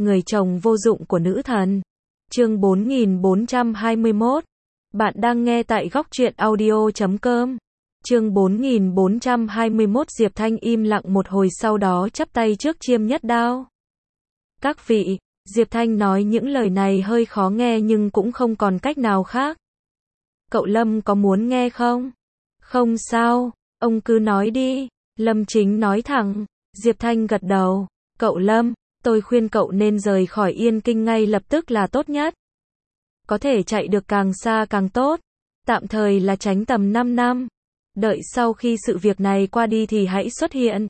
người chồng vô dụng của nữ thần. Chương 4421. Bạn đang nghe tại góc truyện audio.com. Chương 4421. Diệp Thanh im lặng một hồi sau đó chắp tay trước Chiêm Nhất Đao. Các vị, Diệp Thanh nói những lời này hơi khó nghe nhưng cũng không còn cách nào khác. Cậu Lâm có muốn nghe không? Không sao, ông cứ nói đi. Lâm Chính nói thẳng. Diệp Thanh gật đầu. Cậu Lâm, tôi khuyên cậu nên rời khỏi Yên Kinh ngay lập tức là tốt nhất. Có thể chạy được càng xa càng tốt. Tạm thời là tránh tầm 5 năm. Đợi sau khi sự việc này qua đi thì hãy xuất hiện.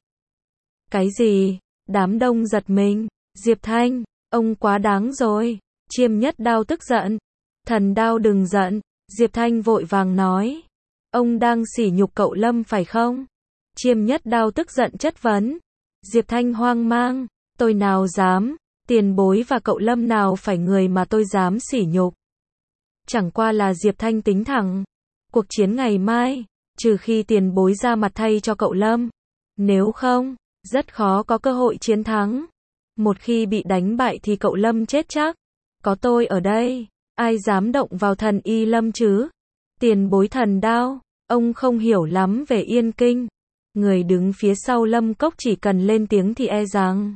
Cái gì? Đám đông giật mình. Diệp Thanh, ông quá đáng rồi. Chiêm Nhất Đao tức giận. Thần Đao đừng giận. Diệp Thanh vội vàng nói. Ông đang sỉ nhục cậu Lâm phải không? Chiêm Nhất Đao tức giận chất vấn. Diệp Thanh hoang mang. Tôi nào dám. Tiền Bối và cậu Lâm nào phải người mà tôi dám sỉ nhục. Chẳng qua là Diệp Thanh tính thẳng. Cuộc chiến ngày mai, trừ khi Tiền Bối ra mặt thay cho cậu Lâm. Nếu không, rất khó có cơ hội chiến thắng. Một khi bị đánh bại thì cậu Lâm chết chắc. Có tôi ở đây, ai dám động vào thần y Lâm chứ? Tiền Bối Thần Đao, ông không hiểu lắm về Yên Kinh. Người đứng phía sau Lâm Cốc chỉ cần lên tiếng thì e rằng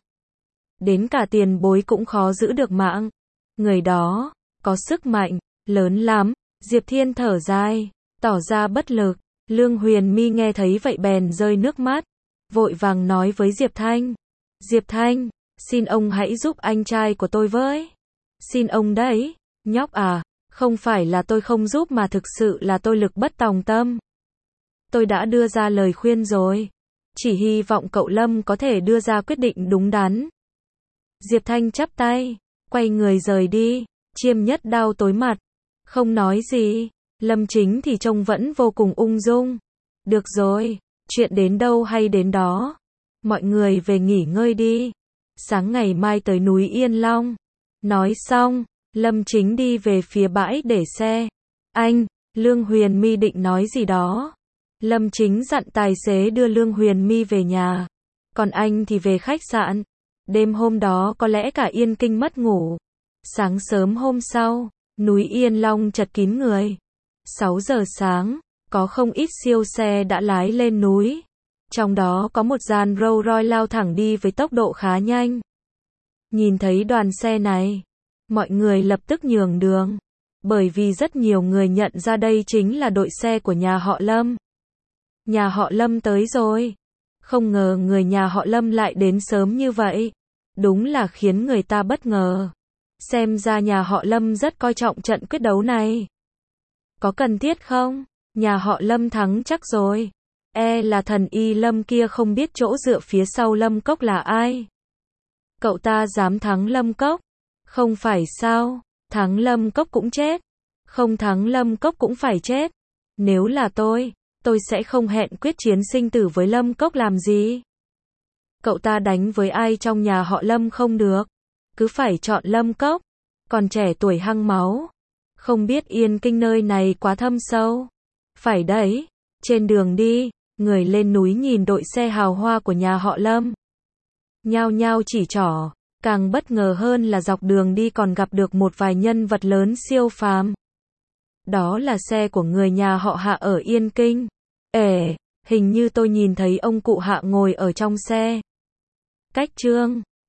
đến cả Tiền Bối cũng khó giữ được mạng. Người đó có sức mạnh lớn lắm. Diệp Thiên thở dài, tỏ ra bất lực. Lương Huyền My nghe thấy vậy bèn rơi nước mắt, vội vàng nói với Diệp Thanh. Diệp Thanh, xin ông hãy giúp anh trai của tôi với. Xin ông đấy. Nhóc à, không phải là tôi không giúp mà thực sự là tôi lực bất tòng tâm. Tôi đã đưa ra lời khuyên rồi. Chỉ hy vọng cậu Lâm có thể đưa ra quyết định đúng đắn. Diệp Thanh chắp tay, quay người rời đi. Chiêm Nhất Đao tối mặt, không nói gì. Lâm Chính thì trông vẫn vô cùng ung dung. Được rồi, chuyện đến đâu hay đến đó. Mọi người về nghỉ ngơi đi. Sáng ngày mai tới núi Yên Long. Nói xong, Lâm Chính đi về phía bãi để xe. Anh, Lương Huyền My định nói gì đó. Lâm Chính dặn tài xế đưa Lương Huyền My về nhà. Còn anh thì về khách sạn. Đêm hôm đó có lẽ cả Yên Kinh mất ngủ. Sáng sớm hôm sau, núi Yên Long chật kín người. 6 giờ sáng, có không ít siêu xe đã lái lên núi. Trong đó có một dàn Rolls Royce lao thẳng đi với tốc độ khá nhanh. Nhìn thấy đoàn xe này, mọi người lập tức nhường đường. Bởi vì rất nhiều người nhận ra đây chính là đội xe của nhà họ Lâm. Nhà họ Lâm tới rồi. Không ngờ người nhà họ Lâm lại đến sớm như vậy. Đúng là khiến người ta bất ngờ. Xem ra nhà họ Lâm rất coi trọng trận quyết đấu này. Có cần thiết không? Nhà họ Lâm thắng chắc rồi. E là thần y Lâm kia không biết chỗ dựa phía sau Lâm Cốc là ai. Cậu ta dám thắng Lâm Cốc? Không phải sao? Thắng Lâm Cốc cũng chết. Không thắng Lâm Cốc cũng phải chết. Nếu là tôi sẽ không hẹn quyết chiến sinh tử với Lâm Cốc làm gì. Cậu ta đánh với ai trong nhà họ Lâm không được. Cứ phải chọn Lâm Cốc. Còn trẻ tuổi hăng máu. Không biết Yên Kinh nơi này quá thâm sâu. Phải đấy. Trên đường đi, người lên núi nhìn đội xe hào hoa của nhà họ Lâm. Nhao nhao chỉ trỏ. Càng bất ngờ hơn là dọc đường đi còn gặp được một vài nhân vật lớn siêu phàm. Đó là xe của người nhà họ Hạ ở Yên Kinh. Hình như tôi nhìn thấy ông cụ Hạ ngồi ở trong xe. Cách Trương